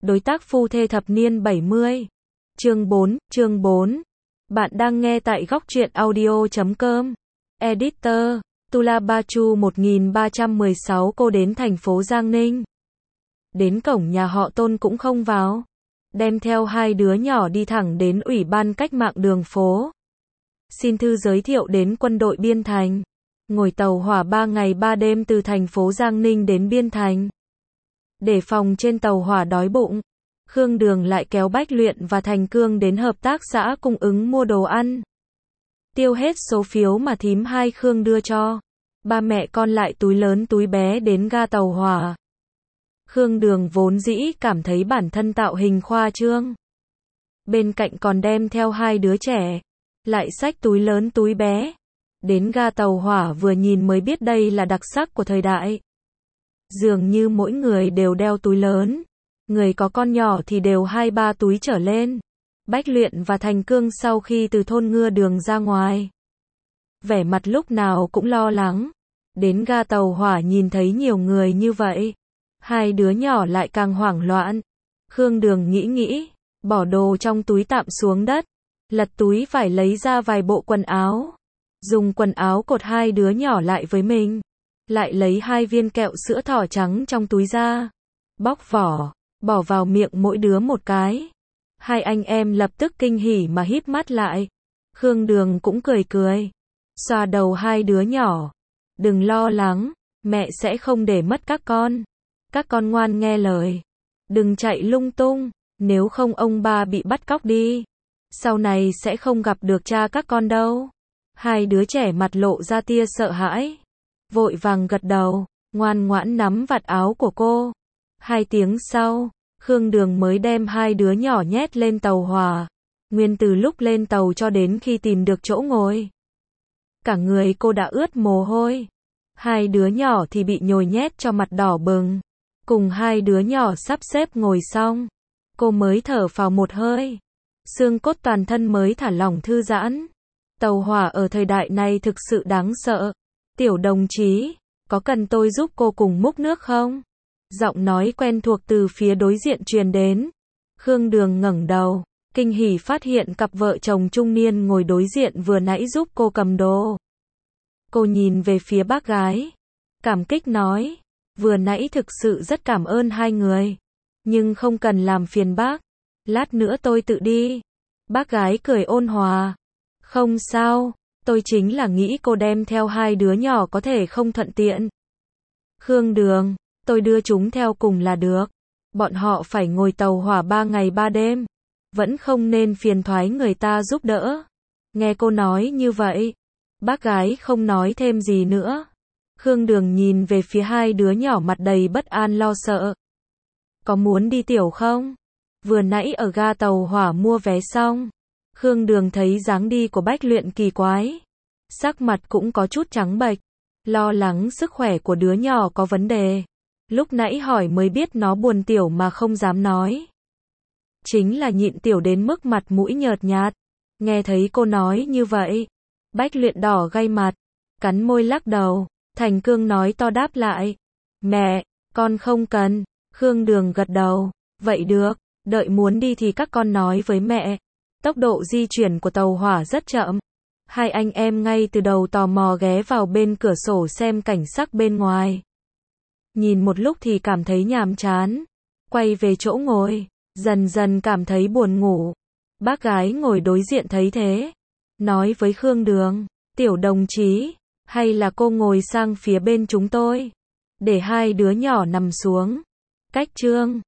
Đối tác phu thê thập niên 70. Chương 4. Bạn đang nghe tại góc truyện audio.com. Editor, Tula Bachu 1316. Cô đến thành phố Giang Ninh. Đến cổng nhà họ Tôn cũng không vào. Đem theo hai đứa nhỏ đi thẳng đến Ủy ban Cách mạng đường phố. Xin thư giới thiệu đến quân đội Biên Thành. Ngồi tàu hỏa 3 ngày 3 đêm từ thành phố Giang Ninh đến Biên Thành. Để phòng trên tàu hỏa đói bụng, Khương Đường lại kéo Bách Luyện và Thành Cương đến hợp tác xã cung ứng mua đồ ăn. Tiêu hết số phiếu mà thím hai Khương đưa cho. Ba mẹ con lại túi lớn túi bé đến ga tàu hỏa. Khương Đường vốn dĩ cảm thấy bản thân tạo hình khoa trương. Bên cạnh còn đem theo hai đứa trẻ, lại xách túi lớn túi bé. Đến ga tàu hỏa vừa nhìn mới biết đây là đặc sắc của thời đại. Dường như mỗi người đều đeo túi lớn. Người có con nhỏ thì đều 2-3 túi trở lên. Bách Luyện và Thành Cương sau khi từ thôn Ngưa Đường ra ngoài, vẻ mặt lúc nào cũng lo lắng. Đến ga tàu hỏa nhìn thấy nhiều người như vậy, hai đứa nhỏ lại càng hoảng loạn. Khương Đường nghĩ, bỏ đồ trong túi tạm xuống đất, lật túi vải lấy ra vài bộ quần áo. Dùng quần áo cột hai đứa nhỏ lại với mình. Lại lấy 2 viên kẹo sữa thỏ trắng trong túi ra. Bóc vỏ, bỏ vào miệng mỗi đứa một cái. Hai anh em lập tức kinh hỉ mà híp mắt lại. Khương Đường cũng cười. Xoa đầu hai đứa nhỏ. Đừng lo lắng, mẹ sẽ không để mất các con. Các con ngoan nghe lời. Đừng chạy lung tung, nếu không ông ba bị bắt cóc đi. Sau này sẽ không gặp được cha các con đâu. Hai đứa trẻ mặt lộ ra tia sợ hãi. Vội vàng gật đầu, ngoan ngoãn nắm vạt áo của cô. 2 tiếng sau, Khương Đường mới đem hai đứa nhỏ nhét lên tàu hỏa. Nguyên từ lúc lên tàu cho đến khi tìm được chỗ ngồi, cả người cô đã ướt mồ hôi. Hai đứa nhỏ thì bị nhồi nhét cho mặt đỏ bừng. Cùng hai đứa nhỏ sắp xếp ngồi xong, cô mới thở phào một hơi. Xương cốt toàn thân mới thả lỏng thư giãn. Tàu hỏa ở thời đại này thực sự đáng sợ. Tiểu đồng chí, có cần tôi giúp cô cùng múc nước không? Giọng nói quen thuộc từ phía đối diện truyền đến. Khương Đường ngẩng đầu, kinh hỉ phát hiện cặp vợ chồng trung niên ngồi đối diện vừa nãy giúp cô cầm đồ. Cô nhìn về phía bác gái, cảm kích nói, vừa nãy thực sự rất cảm ơn hai người, nhưng không cần làm phiền bác, lát nữa tôi tự đi. Bác gái cười ôn hòa, không sao, tôi chính là nghĩ cô đem theo hai đứa nhỏ có thể không thuận tiện. Khương Đường, tôi đưa chúng theo cùng là được. Bọn họ phải ngồi tàu hỏa 3 ngày 3 đêm. Vẫn không nên phiền toái người ta giúp đỡ. Nghe cô nói như vậy, bác gái không nói thêm gì nữa. Khương Đường nhìn về phía hai đứa nhỏ mặt đầy bất an lo sợ. Có muốn đi tiểu không? Vừa nãy ở ga tàu hỏa mua vé xong, Khương Đường thấy dáng đi của Bách Luyện kỳ quái. Sắc mặt cũng có chút trắng bệch, lo lắng sức khỏe của đứa nhỏ có vấn đề. Lúc nãy hỏi mới biết nó buồn tiểu mà không dám nói. Chính là nhịn tiểu đến mức mặt mũi nhợt nhạt. Nghe thấy cô nói như vậy, Bách Luyện đỏ gay mặt, cắn môi lắc đầu. Thành Cương nói to đáp lại, mẹ, con không cần. Khương Đường gật đầu, vậy được, đợi muốn đi thì các con nói với mẹ. Tốc độ di chuyển của tàu hỏa rất chậm. Hai anh em ngay từ đầu tò mò ghé vào bên cửa sổ xem cảnh sắc bên ngoài. Nhìn một lúc thì cảm thấy nhàm chán. Quay về chỗ ngồi, dần dần cảm thấy buồn ngủ. Bác gái ngồi đối diện thấy thế, nói với Khương Đường, tiểu đồng chí, hay là cô ngồi sang phía bên chúng tôi, để hai đứa nhỏ nằm xuống. Cách trương,